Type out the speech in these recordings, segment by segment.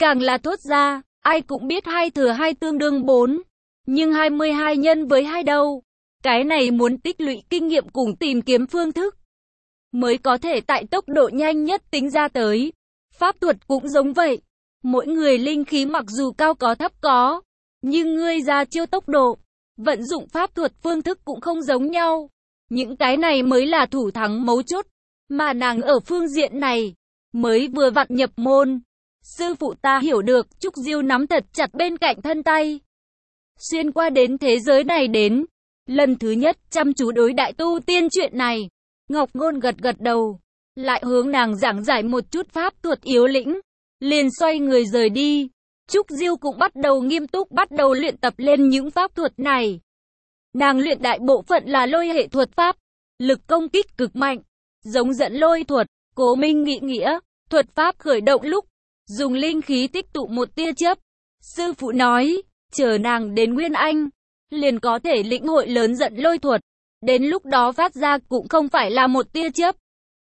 Càng là thốt ra, ai cũng biết 2 thừa 2 tương đương 4. Nhưng 22 nhân với 2 đâu? Cái này muốn tích lũy kinh nghiệm cùng tìm kiếm phương thức, mới có thể tại tốc độ nhanh nhất tính ra tới. Pháp thuật cũng giống vậy. Mỗi người linh khí mặc dù cao có thấp có, nhưng ngươi ra chiêu tốc độ, vận dụng pháp thuật phương thức cũng không giống nhau. Những cái này mới là thủ thắng mấu chốt, mà nàng ở phương diện này, mới vừa vặn nhập môn. Sư phụ ta hiểu được, Trúc Diêu nắm thật chặt bên cạnh thân tay. Xuyên qua đến thế giới này đến, lần thứ nhất chăm chú đối đại tu tiên chuyện này. Ngọc Ngôn gật gật đầu, lại hướng nàng giảng giải một chút pháp thuật yếu lĩnh, liền xoay người rời đi. Trúc Diêu cũng bắt đầu nghiêm túc bắt đầu luyện tập lên những pháp thuật này. Nàng luyện đại bộ phận là lôi hệ thuật pháp, lực công kích cực mạnh, giống dẫn lôi thuật. Cố Minh nghĩ nghĩa, thuật pháp khởi động lúc, dùng linh khí tích tụ một tia chớp. Sư phụ nói, chờ nàng đến Nguyên Anh, liền có thể lĩnh hội lớn dẫn lôi thuật. Đến lúc đó phát ra cũng không phải là một tia chớp,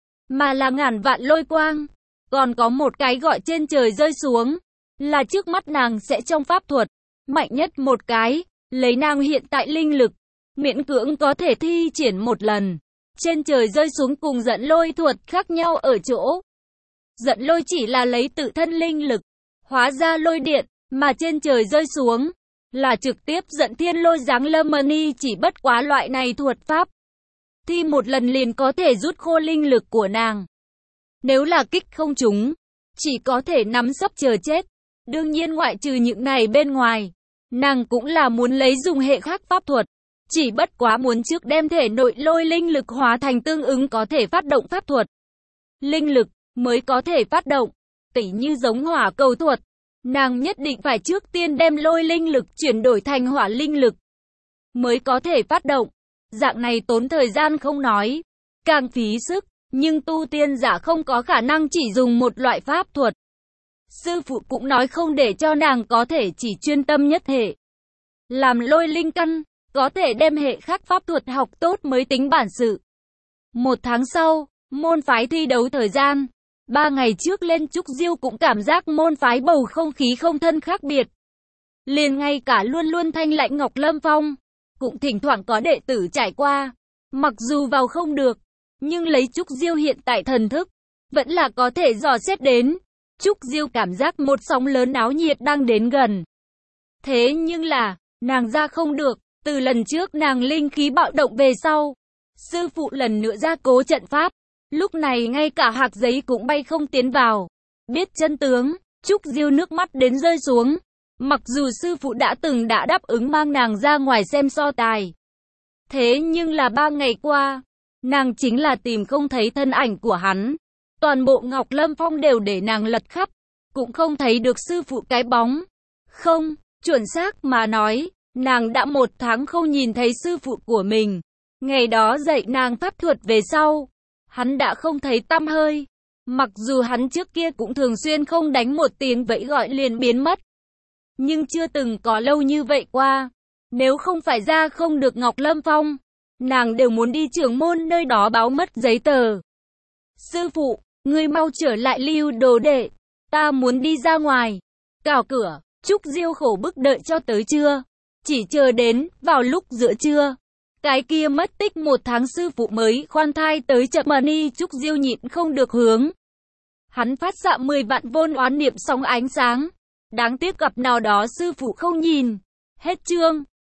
mà là ngàn vạn lôi quang. Còn có một cái gọi trên trời rơi xuống, là trước mắt nàng sẽ trong pháp thuật, mạnh nhất một cái, lấy nàng hiện tại linh lực, miễn cưỡng có thể thi triển một lần. Trên trời rơi xuống cùng dẫn lôi thuật khác nhau ở chỗ, dẫn lôi chỉ là lấy tự thân linh lực, hóa ra lôi điện, mà trên trời rơi xuống, là trực tiếp dẫn thiên lôi giáng lâm. Mani chỉ bất quá loại này thuật pháp, thì một lần liền có thể rút khô linh lực của nàng. Nếu là kích không trúng, chỉ có thể nắm sấp chờ chết. Đương nhiên ngoại trừ những này bên ngoài, nàng cũng là muốn lấy dùng hệ khác pháp thuật. Chỉ bất quá muốn trước đem thể nội lôi linh lực hóa thành tương ứng có thể phát động pháp thuật. Linh lực mới có thể phát động, tỉ như giống hỏa cầu thuật. Nàng nhất định phải trước tiên đem lôi linh lực chuyển đổi thành hỏa linh lực, mới có thể phát động. Dạng này tốn thời gian không nói, càng phí sức, nhưng tu tiên giả không có khả năng chỉ dùng một loại pháp thuật. Sư phụ cũng nói không để cho nàng có thể chỉ chuyên tâm nhất hệ, làm lôi linh căn, có thể đem hệ khác pháp thuật học tốt mới tính bản sự. 1 tháng sau, môn phái thi đấu thời gian. 3 ngày trước lên Trúc Diêu cũng cảm giác môn phái bầu không khí không thân khác biệt. Liền ngay cả luôn luôn thanh lạnh Ngọc Lâm Phong, cũng thỉnh thoảng có đệ tử trải qua. Mặc dù vào không được, nhưng lấy Trúc Diêu hiện tại thần thức, vẫn là có thể dò xét đến. Trúc Diêu cảm giác một sóng lớn náo nhiệt đang đến gần. Thế nhưng là, nàng ra không được, từ lần trước nàng linh khí bạo động về sau. Sư phụ lần nữa ra cố trận pháp. Lúc này ngay cả hạt giấy cũng bay không tiến vào. Biết chân tướng, Trúc Diêu nước mắt đến rơi xuống. Mặc dù sư phụ đã đáp ứng mang nàng ra ngoài xem so tài. Thế nhưng là 3 ngày qua, nàng chính là tìm không thấy thân ảnh của hắn. Toàn bộ Ngọc Lâm Phong đều để nàng lật khắp, cũng không thấy được sư phụ cái bóng. Không, chuẩn xác mà nói, nàng đã 1 tháng không nhìn thấy sư phụ của mình. Ngày đó dạy nàng pháp thuật về sau, hắn đã không thấy tăm hơi. Mặc dù hắn trước kia cũng thường xuyên không đánh một tiếng vẫy gọi liền biến mất, nhưng chưa từng có lâu như vậy qua. Nếu không phải ra không được Ngọc Lâm Phong, nàng đều muốn đi trưởng môn nơi đó báo mất giấy tờ. Sư phụ, ngươi mau trở lại Lưu đồ đệ, ta muốn đi ra ngoài. Cào cửa, Trúc Diêu khổ bức đợi cho tới trưa, chỉ chờ đến vào lúc giữa trưa, cái kia mất tích 1 tháng sư phụ mới khoan thai tới chậm. Mani Trúc Diêu nhịn không được hướng hắn phát xạ 10 vạn vôn oán niệm sóng ánh sáng. Đáng tiếc gặp nào đó sư phụ không nhìn. Hết chương.